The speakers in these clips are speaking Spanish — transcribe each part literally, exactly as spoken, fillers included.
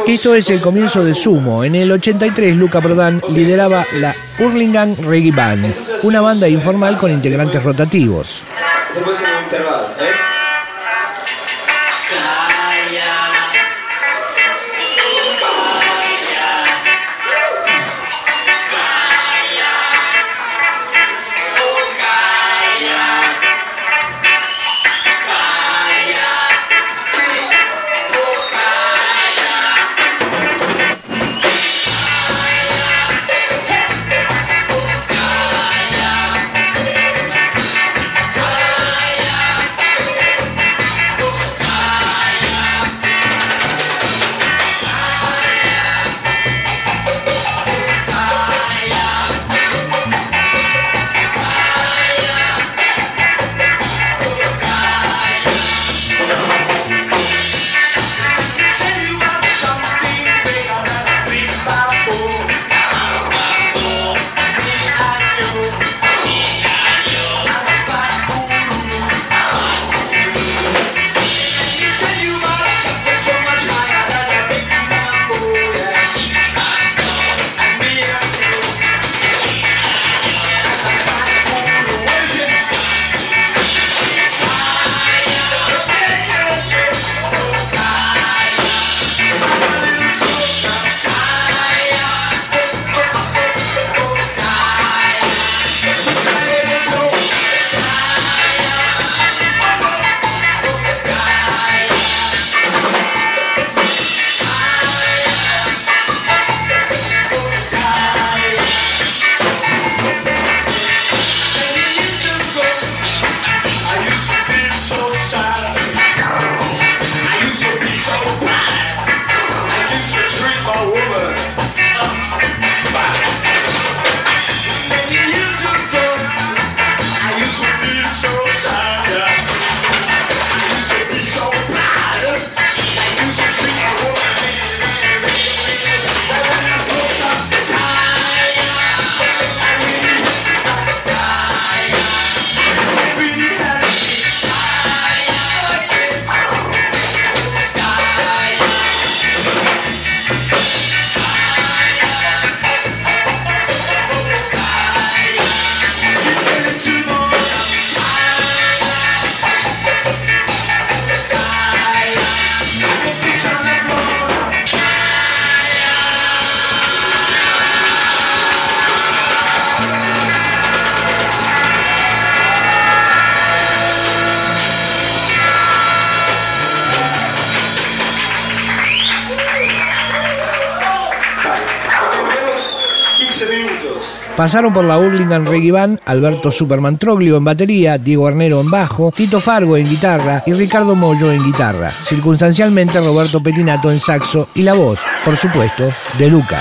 Esto es el comienzo de Sumo. En el ochenta y tres, Luca Prodan lideraba la Hurlingham Reggae Band, una banda informal con integrantes rotativos. Después en un intervalo, ¿eh? Pasaron por la Hurlingham Reggae Band Alberto Superman Troglio en batería, Diego Arnero en bajo, Tito Fargo en guitarra y Ricardo Mollo en guitarra. Circunstancialmente Roberto Pettinato en saxo y la voz, por supuesto, de Luca.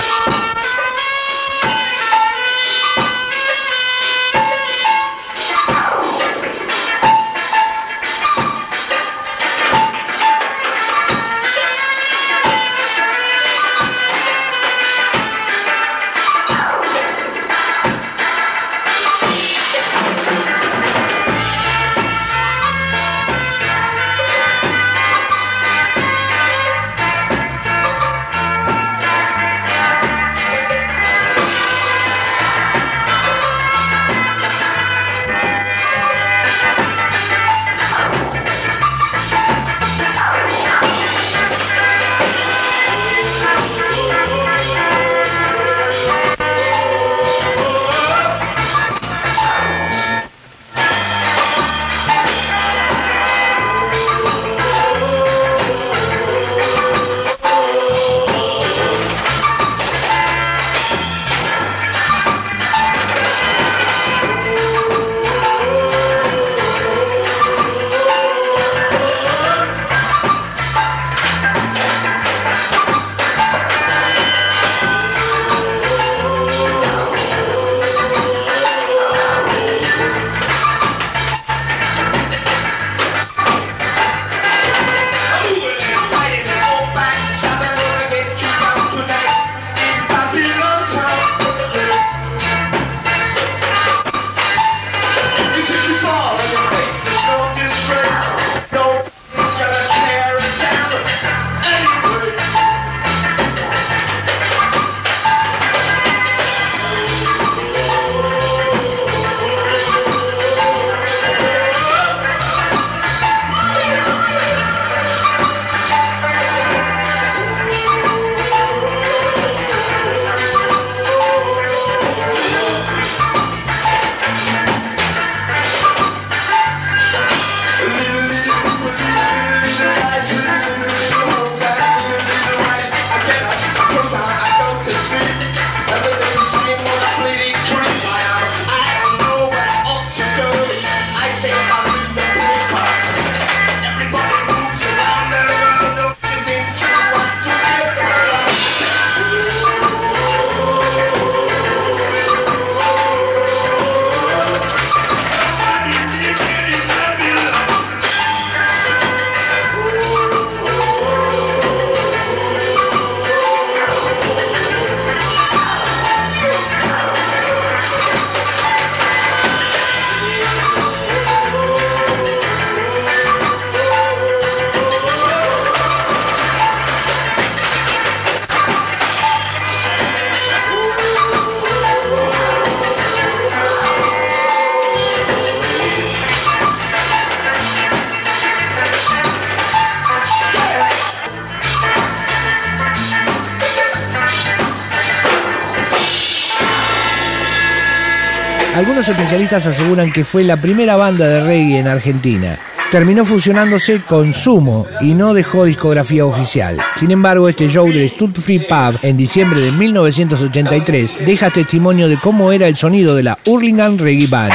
Algunos especialistas aseguran que fue la primera banda de reggae en Argentina. Terminó fusionándose con Sumo y no dejó discografía oficial. Sin embargo, este show del Stud Free Pub en diciembre de mil novecientos ochenta y tres deja testimonio de cómo era el sonido de la Hurlingham Reggae Band.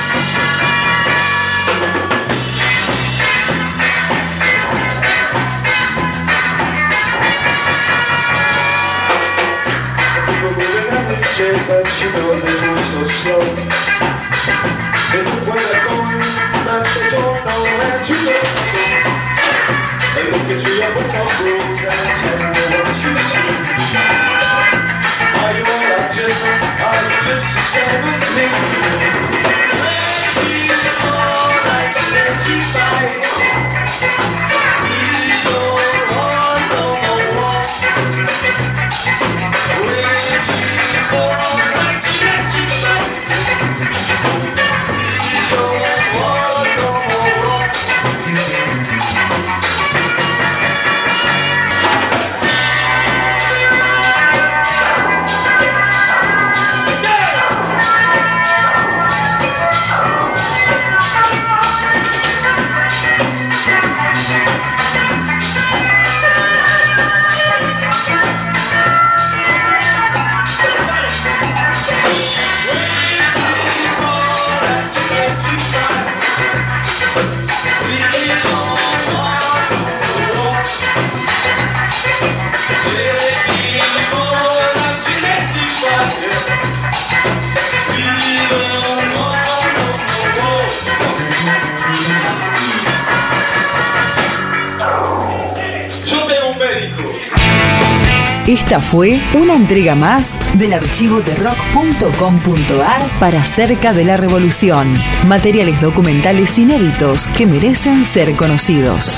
Esta fue una entrega más del archivo de rock punto com punto a r para Cerca de la Revolución. Materiales documentales inéditos que merecen ser conocidos.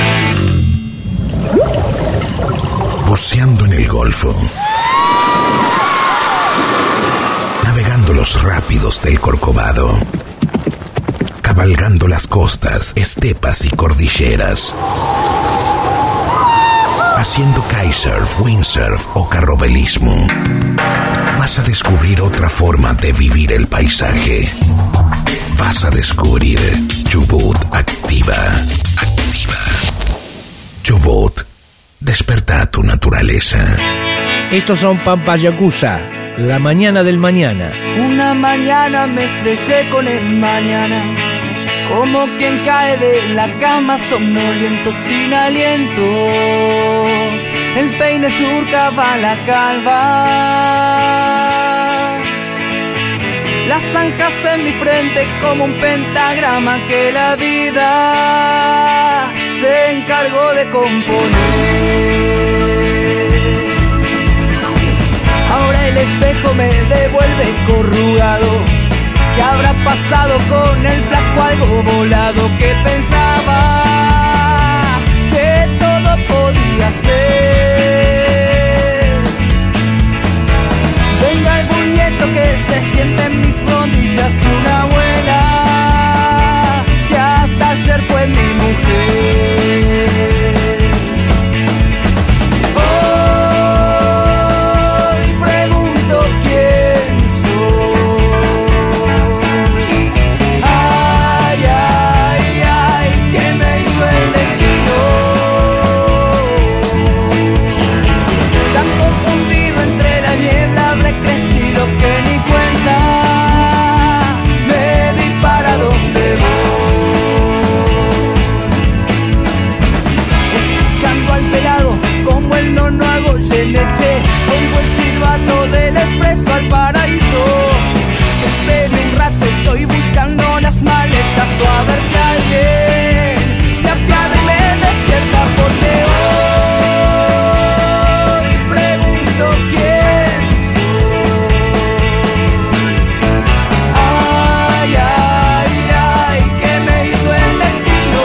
Buceando en el Golfo. Navegando los rápidos del Corcovado. Cabalgando las costas, estepas y cordilleras. Haciendo kitesurf, windsurf o carrobelismo. Vas a descubrir otra forma de vivir el paisaje. Vas a descubrir Chubut Activa. Activa. Chubut, desperta tu naturaleza. Estos son Pampas Yakuza, La Mañana del Mañana. Una mañana me estrellé con el mañana, como quien cae de la cama somnoliento sin aliento. El peine surcaba la calva, las zanjas en mi frente como un pentagrama que la vida se encargó de componer. Ahora el espejo me devuelve corrugado. ¿Qué habrá pasado con el flaco algo volado que pensaba que todo podía ser? Venga algún nieto que se siente en mis rodillas, una abuela que hasta ayer fue mi mujer. Hoy pregunto quién soy. Estoy buscando las maletas o a ver si alguien se apiada y me despierta, porque hoy pregunto quién soy. Ay, ay, ay, ¿qué me hizo el destino?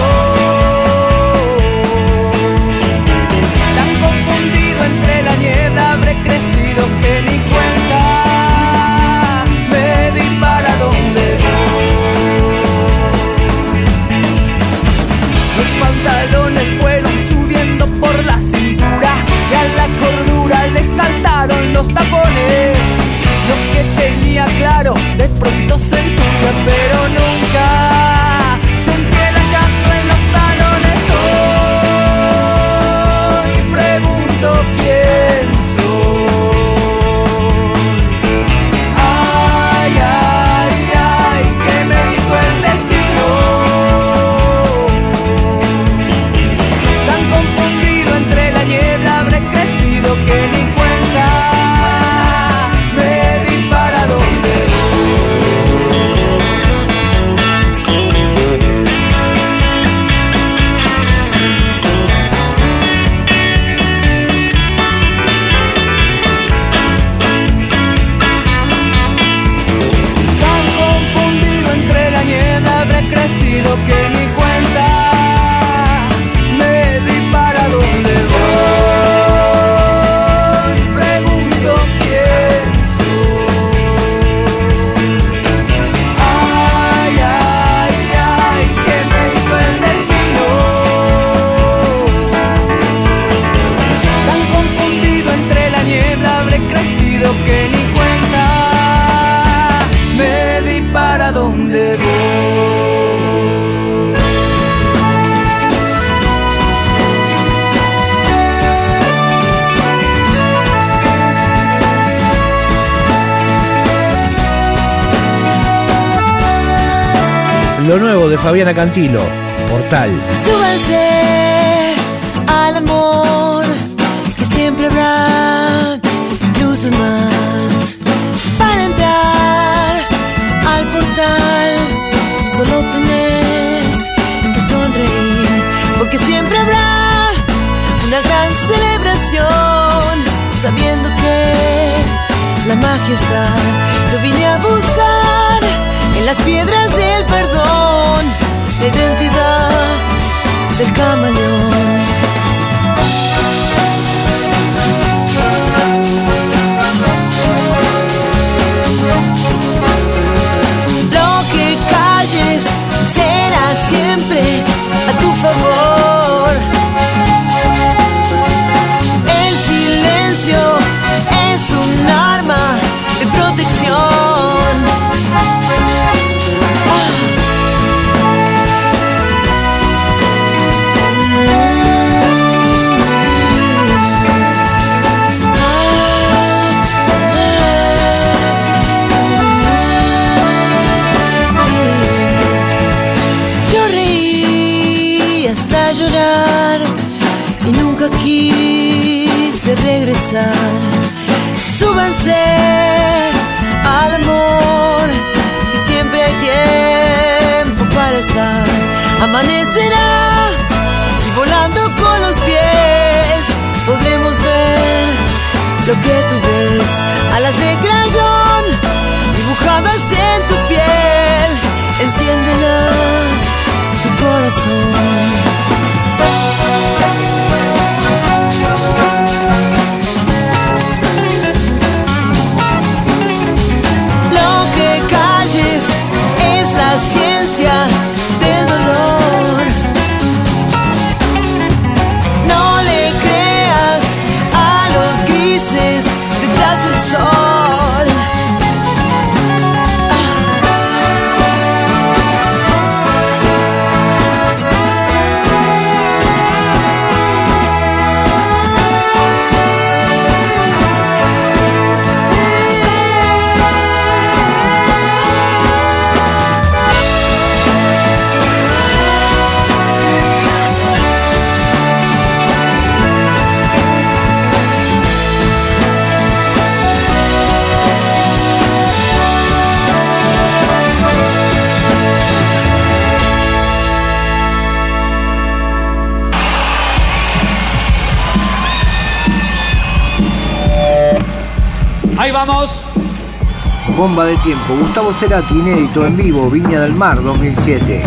Tan confundido entre la niebla habré crecido que ni cuenta me di para dónde. Los pantalones fueron subiendo por la cintura y a la cordura le saltaron los tapones. Lo que tenía claro de pronto se lo nuevo de Fabiana Cantilo, Portal. Súbanse al amor, que siempre habrá luces más. Para entrar al portal, solo tenés que sonreír, porque siempre habrá una gran celebración, sabiendo que la magia está. Yo vine a buscar en las piedras del perdón la identidad del camaleón. Lo que calles será siempre a tu favor. El silencio es un arma de protección. Y nunca quise regresar. Súbanse al amor, y siempre hay tiempo para estar. Amanecerá y volando con los pies podremos ver lo que tú ves. Alas de crayón dibujadas en tu piel encienden a tu corazón. Es la ciencia del dolor. No le creas a los grises detrás del sol. Ahí vamos. Bomba de tiempo. Gustavo Cerati, inédito en vivo, Viña del Mar dos mil siete.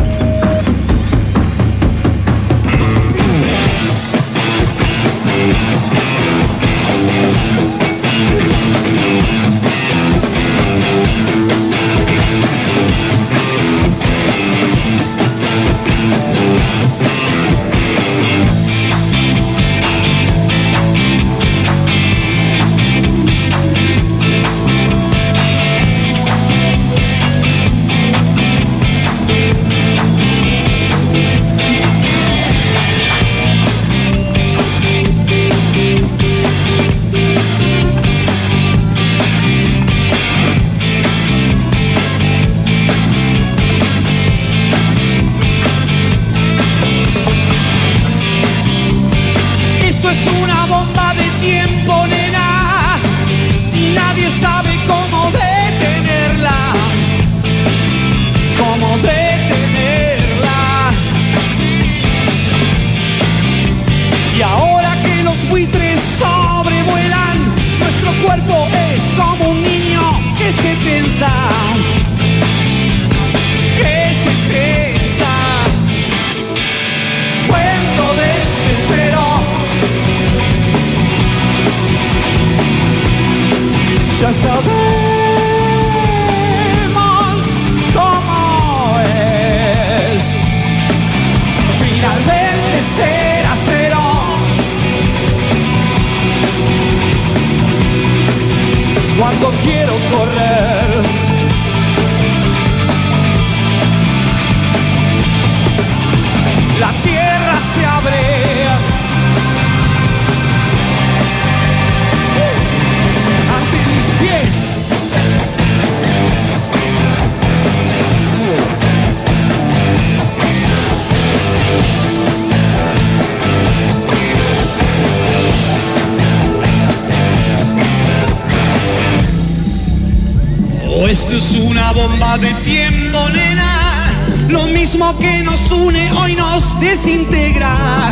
Esto es una bomba de tiempo, nena. Lo mismo que nos une hoy nos desintegra.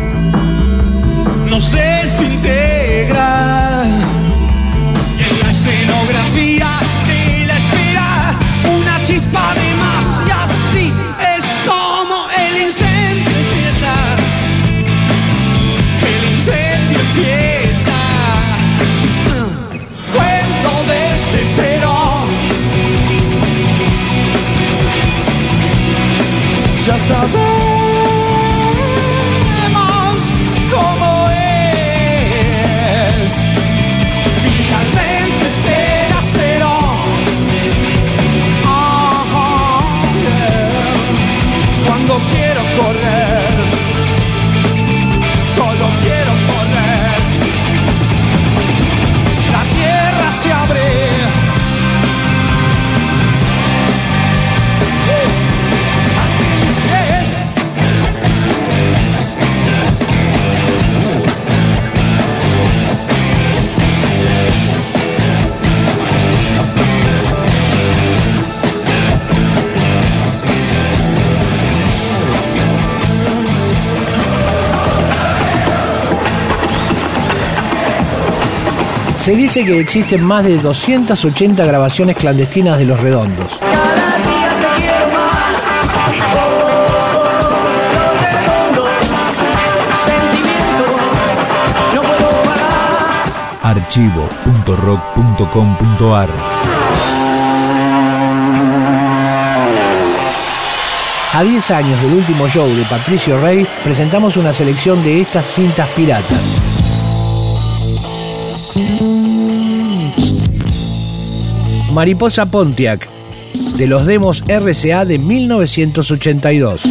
Nos desintegra. Y en la escenografía de la espera, una chispa de más. Y así es como el incendio empieza. El incendio empieza. Cuento desde cero. Ya sabemos cómo es. Finalmente será cero. Oh, yeah. Cuando quiero correr, solo quiero correr. La tierra se abre. Se dice que existen más de doscientas ochenta grabaciones clandestinas de Los Redondos. Cada día te quiero más. Oh, Los Redondos. Sentimiento, no puedo parar. archivo punto rock punto com punto ar. A diez años del último show de Patricio Rey, presentamos una selección de estas cintas piratas. Mariposa Pontiac, de los demos R C A de mil novecientos ochenta y dos.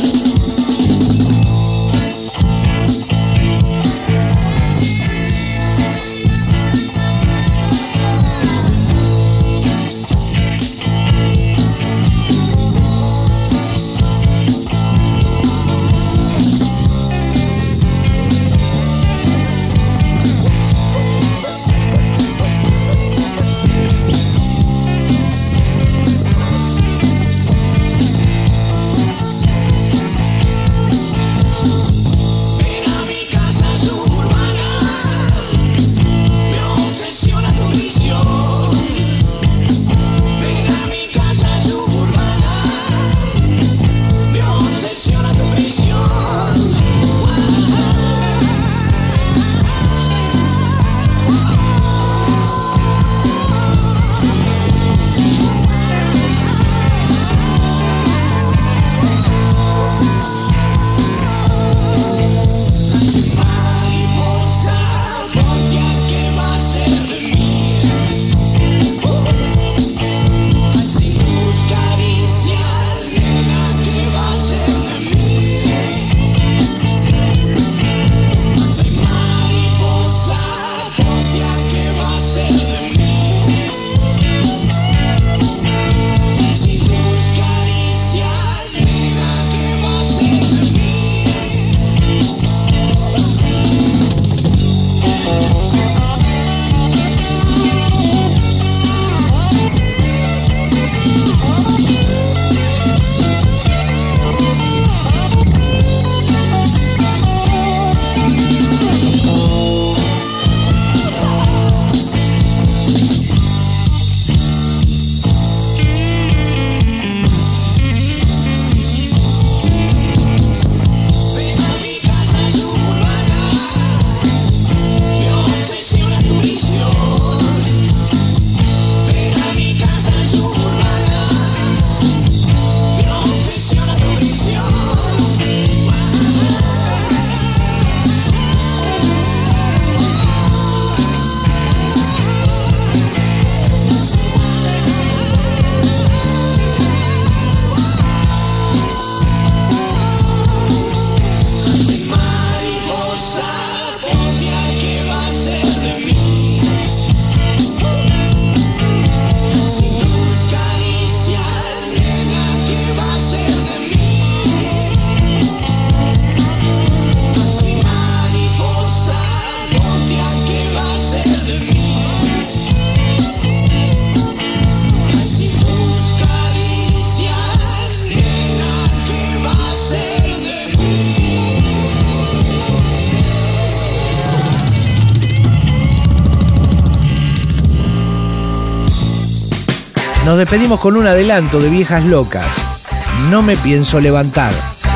Nos despedimos con un adelanto de Viejas Locas. No me pienso levantar.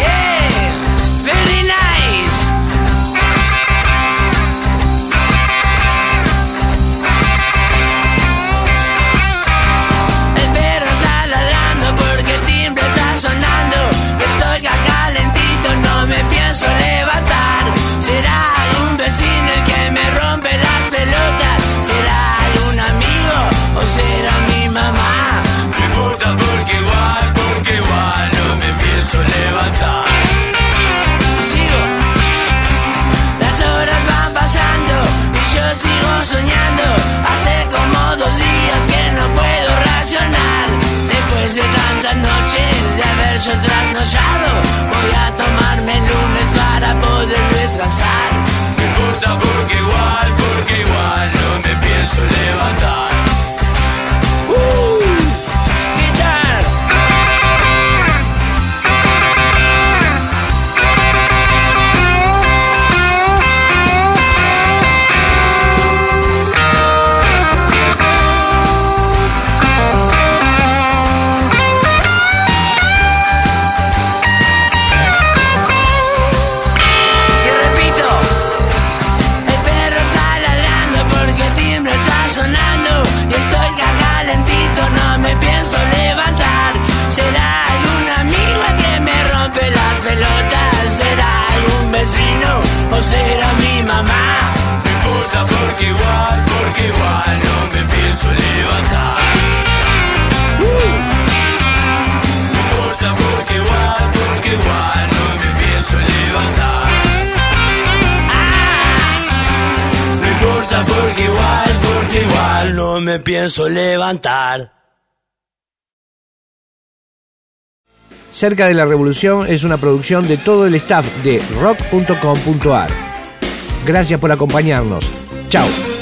Levantar, será algún vecino el que me rompe las pelotas, será algún amigo o será mi mamá. No importa porque igual, porque igual no me pienso levantar. Sigo, las horas van pasando y yo sigo soñando. Hace como dos días que no puedo racionar. Después de tantas noches de haber yo trasnochado, voy a tomarme el lunes para poder descansar. No importa porque igual, porque igual no me pienso levantar. Uh, guitar. Y estoy calentito, no me pienso levantar. Será algún amigo que me rompe las pelotas, será algún vecino o será mi mamá. No importa porque igual, porque igual no me pienso levantar. Uh. No importa porque igual, porque igual no me pienso levantar. Ah. No importa porque igual, porque igual no me pienso levantar. Cerca de la Revolución es una producción de todo el staff de rock punto com punto ar. Gracias por acompañarnos. Chao.